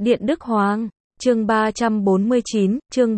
Điện Đức Hoàng, chương 349, chương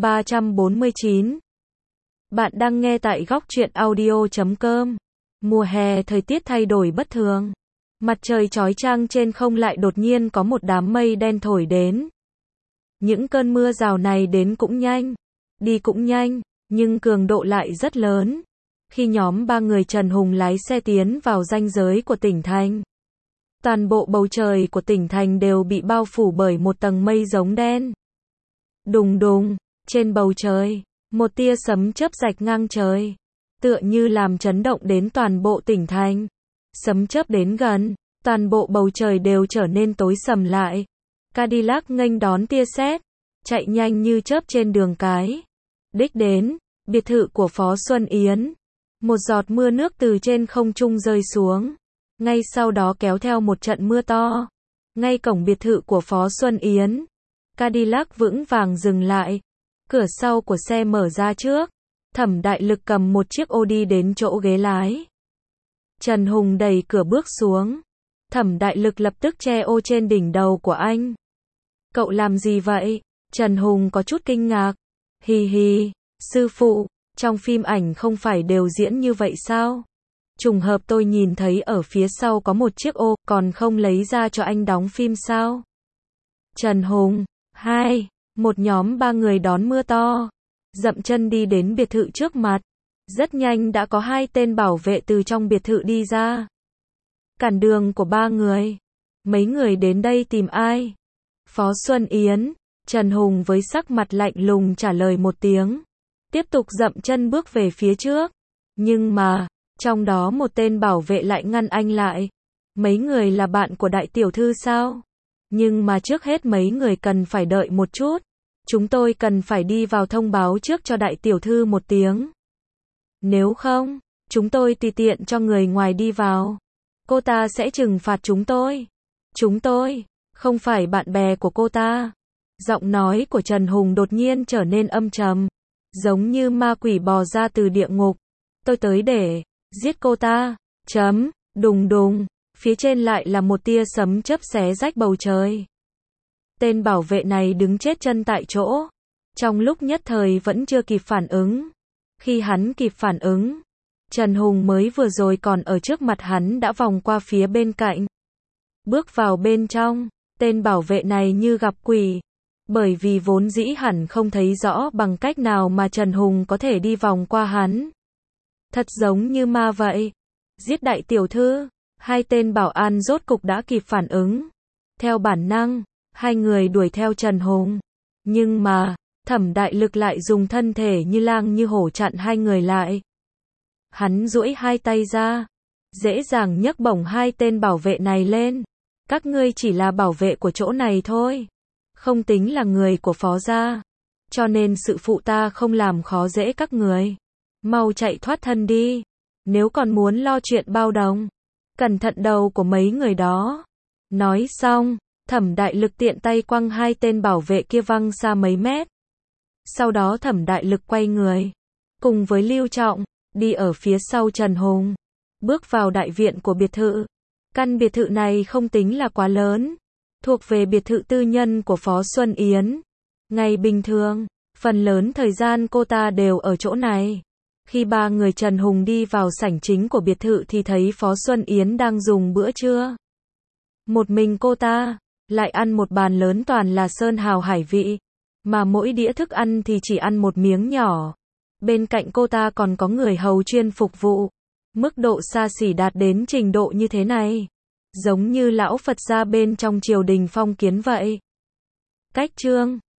349. Bạn đang nghe tại góc truyện audio.com. Mùa hè thời tiết thay đổi bất thường. Mặt trời chói chang trên không lại đột nhiên có một đám mây đen thổi đến. Những cơn mưa rào này đến cũng nhanh, đi cũng nhanh, nhưng cường độ lại rất lớn. Khi nhóm ba người Trần Hùng lái xe tiến vào ranh giới của tỉnh thành, toàn bộ bầu trời của tỉnh thành đều bị bao phủ bởi một tầng mây giống đen. Đùng đùng, trên bầu trời, một tia sấm chớp rạch ngang trời, tựa như làm chấn động đến toàn bộ tỉnh thành. Sấm chớp đến gần, toàn bộ bầu trời đều trở nên tối sầm lại. Cadillac nghênh đón tia sét, chạy nhanh như chớp trên đường cái. Đích đến, biệt thự của Phó Xuân Yến. Một giọt mưa nước từ trên không trung rơi xuống. Ngay sau đó kéo theo một trận mưa to. Ngay cổng biệt thự của Phó Xuân Yến, Cadillac vững vàng dừng lại. Cửa sau của xe mở ra trước. Thẩm Đại Lực cầm một chiếc ô đi đến chỗ ghế lái. Trần Hùng đẩy cửa bước xuống. Thẩm Đại Lực lập tức che ô trên đỉnh đầu của anh. Cậu làm gì vậy? Trần Hùng có chút kinh ngạc. Hì hì, sư phụ, trong phim ảnh không phải đều diễn như vậy sao? Trùng hợp tôi nhìn thấy ở phía sau có một chiếc ô, còn không lấy ra cho anh đóng phim sao? Trần Hùng, một nhóm ba người đón mưa to, dậm chân đi đến biệt thự trước mặt. Rất nhanh đã có hai tên bảo vệ từ trong biệt thự đi ra. Cản đường của ba người. Mấy người đến đây tìm ai? Phó Xuân Yến. Trần Hùng với sắc mặt lạnh lùng trả lời một tiếng. Tiếp tục dậm chân bước về phía trước. Nhưng mà, trong đó một tên bảo vệ lại ngăn anh lại. Mấy người là bạn của đại tiểu thư sao? Nhưng mà trước hết mấy người cần phải đợi một chút. Chúng tôi cần phải đi vào thông báo trước cho đại tiểu thư một tiếng. Nếu không, chúng tôi tùy tiện cho người ngoài đi vào. Cô ta sẽ trừng phạt chúng tôi. Chúng tôi, không phải bạn bè của cô ta. Giọng nói của Trần Hùng đột nhiên trở nên âm trầm. Giống như ma quỷ bò ra từ địa ngục. Tôi tới để giết cô ta. Đùng đùng. Phía trên lại là một tia sấm chớp xé rách bầu trời. Tên bảo vệ này đứng chết chân tại chỗ. Trong lúc nhất thời vẫn chưa kịp phản ứng. Khi hắn kịp phản ứng, Trần Hùng mới vừa rồi còn ở trước mặt hắn đã vòng qua phía bên cạnh. Bước vào bên trong, tên bảo vệ này như gặp quỷ. Bởi vì vốn dĩ hẳn không thấy rõ bằng cách nào mà Trần Hùng có thể đi vòng qua hắn. Thật giống như ma vậy. Giết đại tiểu thư. Hai tên bảo an rốt cục đã kịp phản ứng. Theo bản năng, hai người đuổi theo Trần Hùng. Nhưng mà, Thẩm Đại Lực lại dùng thân thể như lang như hổ chặn hai người lại. Hắn duỗi hai tay ra, dễ dàng nhấc bổng hai tên bảo vệ này lên. Các ngươi chỉ là bảo vệ của chỗ này thôi, không tính là người của Phó gia. Cho nên sự phụ ta không làm khó dễ các người. Mau chạy thoát thân đi, nếu còn muốn lo chuyện bao đồng. Cẩn thận đầu của mấy người đó. Nói xong, Thẩm Đại Lực tiện tay quăng hai tên bảo vệ kia văng xa mấy mét. Sau đó Thẩm Đại Lực quay người, cùng với Lưu Trọng, đi ở phía sau Trần Hùng, bước vào đại viện của biệt thự. Căn biệt thự này không tính là quá lớn, thuộc về biệt thự tư nhân của Phó Xuân Yến. Ngày bình thường, phần lớn thời gian cô ta đều ở chỗ này. Khi ba người Trần Hùng đi vào sảnh chính của biệt thự thì thấy Phó Xuân Yến đang dùng bữa trưa. Một mình cô ta, lại ăn một bàn lớn toàn là sơn hào hải vị. Mà mỗi đĩa thức ăn thì chỉ ăn một miếng nhỏ. Bên cạnh cô ta còn có người hầu chuyên phục vụ. Mức độ xa xỉ đạt đến trình độ như thế này. Giống như lão Phật gia bên trong triều đình phong kiến vậy. Cách chương